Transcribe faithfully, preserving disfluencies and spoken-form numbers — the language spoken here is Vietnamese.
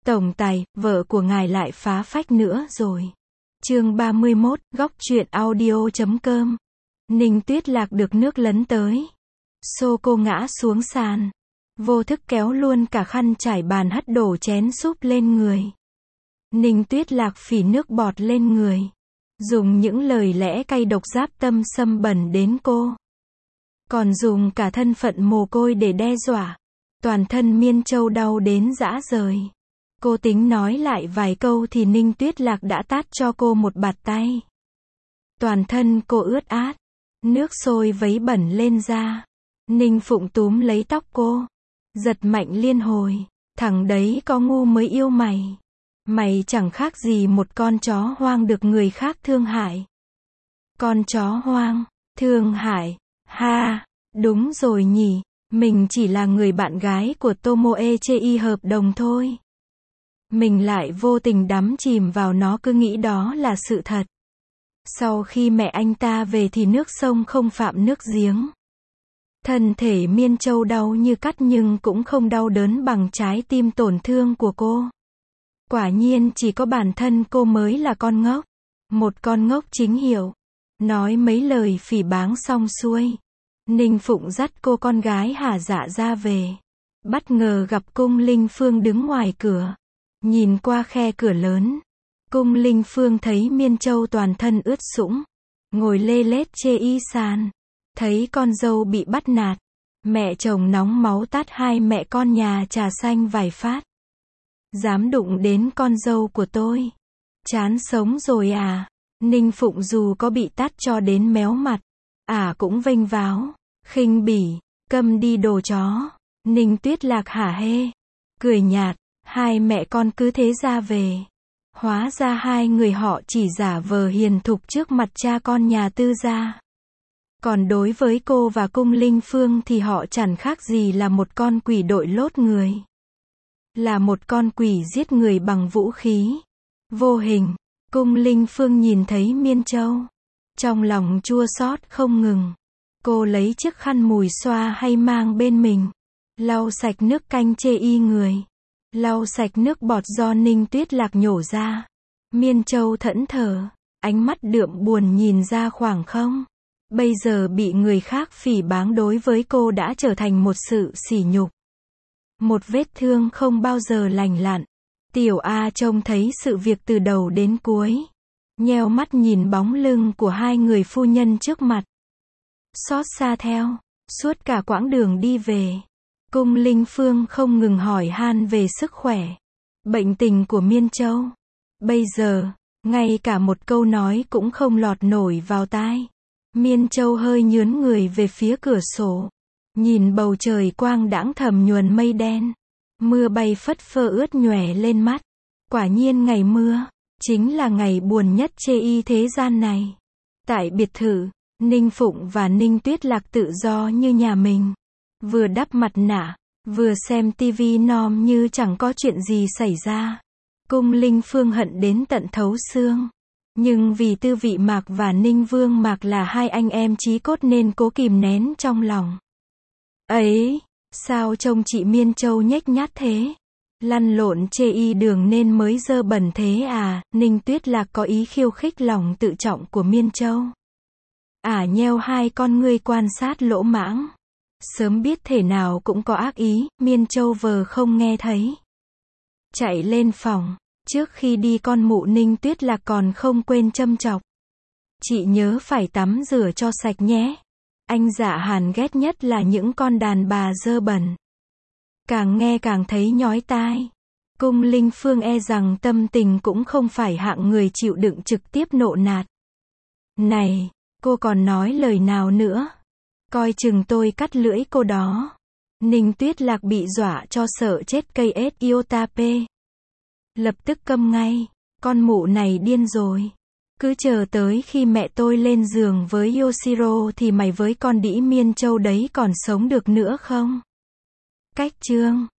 Tổng tài, vợ của ngài lại phá phách nữa rồi. Chương ba mươi mốt, góc truyện audio chấm com. Ninh Tuyết Lạc được nước lấn tới. Xô cô ngã xuống sàn. Vô thức kéo luôn cả khăn trải bàn hất đổ chén súp lên người. Ninh Tuyết Lạc phỉ nước bọt lên người. Dùng những lời lẽ cay độc giáp tâm xâm bẩn đến cô. Còn dùng cả thân phận mồ côi để đe dọa. Toàn thân Miên Châu đau đến rã rời. Cô tính nói lại vài câu thì Ninh Tuyết Lạc đã tát cho cô một bạt tay. Toàn thân cô ướt át. Nước sôi vấy bẩn lên da. Ninh Phụng túm lấy tóc cô. Giật mạnh liên hồi. Thằng đấy có ngu mới yêu mày. Mày chẳng khác gì một con chó hoang được người khác thương hại. Con chó hoang, thương hại, ha, đúng rồi nhỉ, mình chỉ là người bạn gái của Tomoe Chei hợp đồng thôi. Mình lại vô tình đắm chìm vào nó cứ nghĩ đó là sự thật. Sau khi mẹ anh ta về thì nước sông không phạm nước giếng. Thân thể Miên Châu đau như cắt nhưng cũng không đau đớn bằng trái tim tổn thương của cô. Quả nhiên chỉ có bản thân cô mới là con ngốc. Một con ngốc chính hiệu. Nói mấy lời phỉ báng xong xuôi. Ninh Phụng dắt cô con gái hả dạ ra về. Bất ngờ gặp Cung Linh Phương đứng ngoài cửa. Nhìn qua khe cửa lớn. Cung Linh Phương thấy Miên Châu toàn thân ướt sũng. Ngồi lê lết chê y sàn. Thấy con dâu bị bắt nạt. Mẹ chồng nóng máu tát hai mẹ con nhà trà xanh vài phát. Dám đụng đến con dâu của tôi. Chán sống rồi à. Ninh Phụng dù có bị tát cho đến méo mặt. À cũng vênh váo. Khinh bỉ. Câm đi đồ chó. Ninh Tuyết Lạc hả hê. Cười nhạt. Hai mẹ con cứ thế ra về. Hóa ra hai người họ chỉ giả vờ hiền thục trước mặt cha con nhà Tư gia. Còn đối với cô và Cung Linh Phương thì họ chẳng khác gì là một con quỷ đội lốt người. Là một con quỷ giết người bằng vũ khí. Vô hình. Cung Linh Phương nhìn thấy Miên Châu. Trong lòng chua xót không ngừng. Cô lấy chiếc khăn mùi xoa hay mang bên mình. Lau sạch nước canh chê y người. Lau sạch nước bọt do Ninh Tuyết Lạc nhổ ra. Miên Châu thẫn thờ. Ánh mắt đượm buồn nhìn ra khoảng không. Bây giờ bị người khác phỉ báng đối với cô đã trở thành một sự sỉ nhục. Một vết thương không bao giờ lành lặn. Tiểu A trông thấy sự việc từ đầu đến cuối. Nheo mắt nhìn bóng lưng của hai người phu nhân trước mặt. Xót xa theo. Suốt cả quãng đường đi về. Cung Linh Phương không ngừng hỏi han về sức khỏe. Bệnh tình của Miên Châu. Bây giờ, ngay cả một câu nói cũng không lọt nổi vào tai. Miên Châu hơi nhướn người về phía cửa sổ. Nhìn bầu trời quang đãng thầm nhuần mây đen. Mưa bay phất phơ ướt nhòe lên mắt. Quả nhiên ngày mưa, chính là ngày buồn nhất chê y thế gian này. Tại biệt thự, Ninh Phụng và Ninh Tuyết Lạc tự do như nhà mình. Vừa đắp mặt nạ, vừa xem tivi nom như chẳng có chuyện gì xảy ra. Cung Linh Phương hận đến tận thấu xương. Nhưng vì Tư Vị Mạc và Ninh Vương Mạc là hai anh em chí cốt nên cố kìm nén trong lòng. Ấy, sao trông chị Miên Châu nhếch nhác thế? Lăn lộn chê y đường nên mới dơ bẩn thế à? Ninh Tuyết Lạc có ý khiêu khích lòng tự trọng của Miên Châu. Ả nheo hai con ngươi quan sát lỗ mãng. Sớm biết thể nào cũng có ác ý, Miên Châu vờ không nghe thấy. Chạy lên phòng. Trước khi đi con mụ Ninh Tuyết Lạc còn không quên châm chọc. Chị nhớ phải tắm rửa cho sạch nhé. Anh Dạ Hàn ghét nhất là những con đàn bà dơ bẩn. Càng nghe càng thấy nhói tai. Cung Linh Phương e rằng tâm tình cũng không phải hạng người chịu đựng trực tiếp nộ nạt. Này, cô còn nói lời nào nữa? Coi chừng tôi cắt lưỡi cô đó. Ninh Tuyết Lạc bị dọa cho sợ chết cây ết Iotape. Lập tức câm ngay. Con mụ này điên rồi. Cứ chờ tới khi mẹ tôi lên giường với Yoshiro thì mày với con đĩ Miên Châu đấy còn sống được nữa không? Cách chương